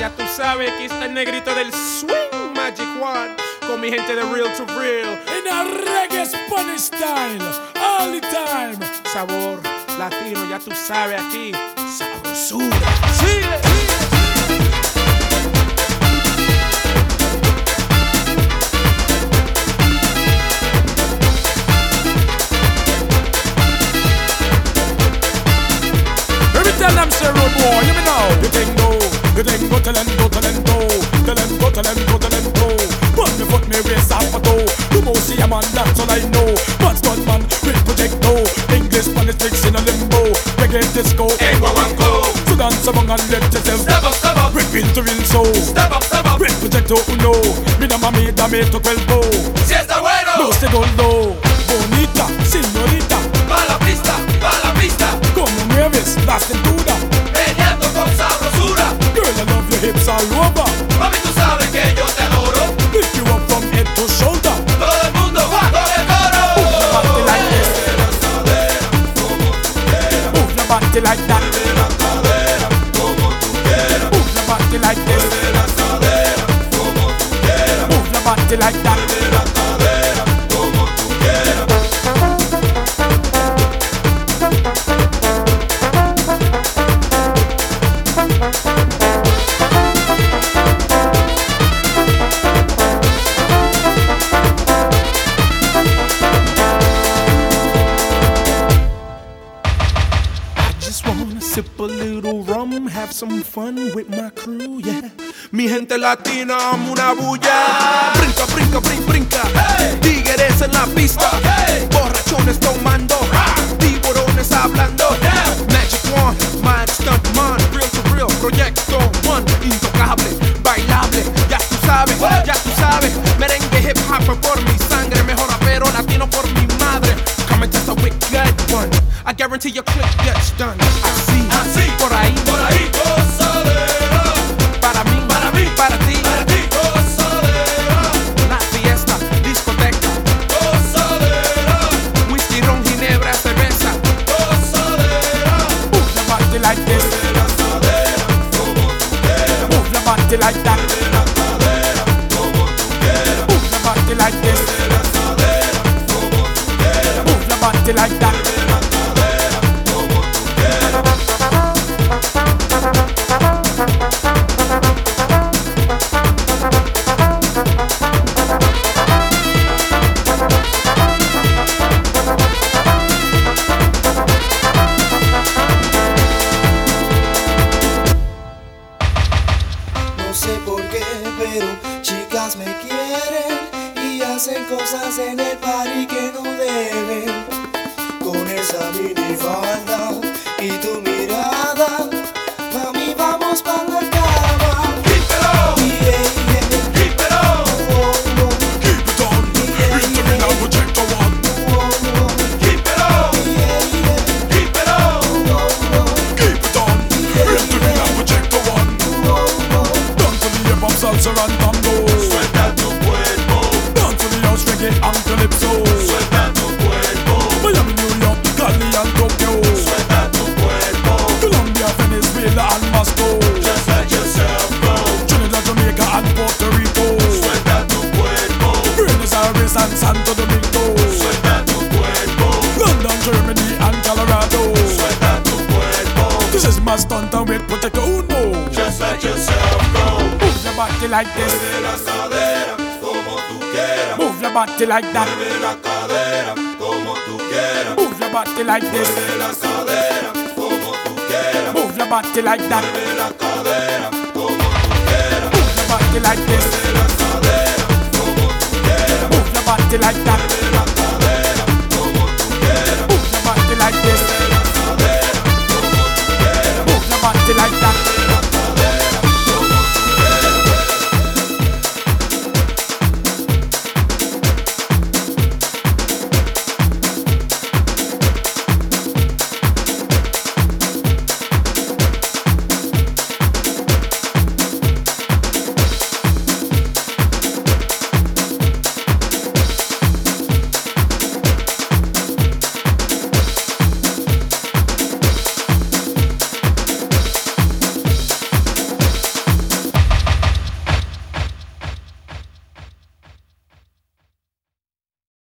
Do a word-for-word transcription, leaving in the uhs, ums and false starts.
Ya tú sabes, aquí está el negrito del swing, Magic One, con mi gente de Real to Real. In a reggae Spanish style, all the time. Sabor latino, ya tú sabes, aquí, sabrosura. Sigue. Tell them say road boy, you me know. You tengo, you tengo talento, talento, talento, talento, talento. Put me foot me waist off a toe. You must see a man, that's all I know. Man's gun man with projecto. English politics in a limbo. Reggae disco, en guaguancó. So dance among and let yourself step up, step up. Rip into real soul. Step up, step up. With projecto uno. Mina mami dame tu cuerpo. Si está bueno. Me gusta gordo, bonita, señorita. Pa' la pista, pa' la pista. Como mueves la cintura. Peleando con sabrosura. Girl, I love your hips all over. Mami, tú sabes que yo te adoro. Lift you up from head to shoulder. Todo el mundo va con el coro. Move your body like this. Move your body like that. Move your body like this. Move your body like that. Sip a little rum, have some fun with my crew, yeah. Mi gente latina, amo una bulla. Brinca, brinca, brinca, brinca. Hey. Tigres en la pista, okay. Borrachones tomando, ah. Tiburones hablando, yeah. Magic One, my stunt man, real to real, proyecto one, intocable, bailable, ya tú sabes, what? Ya tú sabes. Merengue hip hop por mi sangre, mejor rapero latino por mi madre. Come and test a wicked one, I guarantee your clip gets done. Así, así, por ahí, por ahí, gozadera. Para mí, para mí, para ti, para ti, gozadera. La fiesta, discoteca, gozadera. Whisky, ron, ginebra, cerveza, gozadera. Move your body like this. Move your body like that. Move your body like this. Move your body like that. No sé por qué, pero chicas me quieren y hacen cosas en el party que no deben. Con esa minifalda y tu mirada, mami, vamos pa' la cama. Keep it on, yeah, yeah. Keep it on, oh, oh. Keep it on, yeah, into yeah. me now, projector one. Oh, oh. Keep it on, Yeah, yeah. keep it on, Oh, oh. Keep it on, into me now, projector one. Oh, oh. Down to the hip hop, salsa and tango. suelta tu cuerpo, Down to the house, reggae and calypso. suelta tu cuerpo, Miami, New York, Cali and Tokyo. suelta tu cuerpo. Colombia, Venezuela and Moscow. Just let yourself go, Trinidad, Jamaica and Puerto Rico. suelta tu cuerpo, Buenos Aires and Santo Domingo. suelta tu cuerpo, London, Germany and Colorado. suelta tu cuerpo. This is my stunt and with Protector Uno. Just let yourself go. Move your body like this. Mueve la cadera como tú quieras. Move your body like that. Mueve la cadera como tú quieras. Move your body like this. Mueve la cadera como tú quieras. Move your body like that. Mueve la cadera como tú quieras. Move your body like this. Mueve la cadera como tú quieras. Move your body like that. Mueve la cadera como tú quieras. Move your body like this.